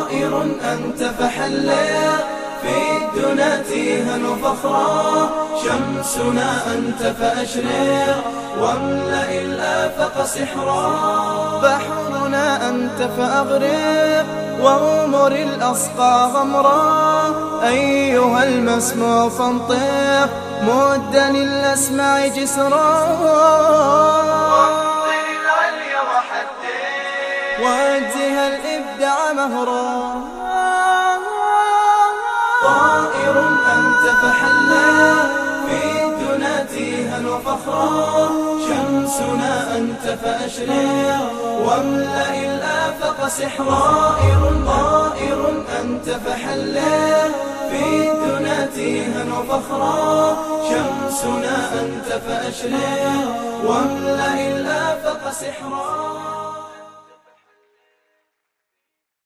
طائر أنت فحلق في الدنا تيها وفخرا، شمسنا أنت فأشرق واملأ الآفاق سحرا. بحرنا أنت فأغرق وغمر الأصقاع غمرا، أيها المسموع فانطق مدا للأسماع جسرا. وانطق العلي وحدق واجزها الإبداع مهرا. طائر أنت فحلق في الدنا تيها وفخرا، شمسنا أنت فأشرق واملأ الآفاق سحرا. طائر أنت فحلق في الدنا تيها وفخرا، شمسنا أنت فأشرق واملأ الآفاق سحرا.